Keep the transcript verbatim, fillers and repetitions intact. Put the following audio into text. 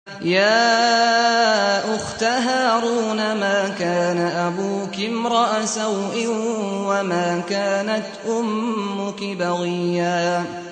يَا أُخْتَ هَارُونَ مَا كَانَ أَبُوكِ امْرَأَ سَوْءٍ وَمَا كَانَتْ أُمُّكِ بَغِيًّا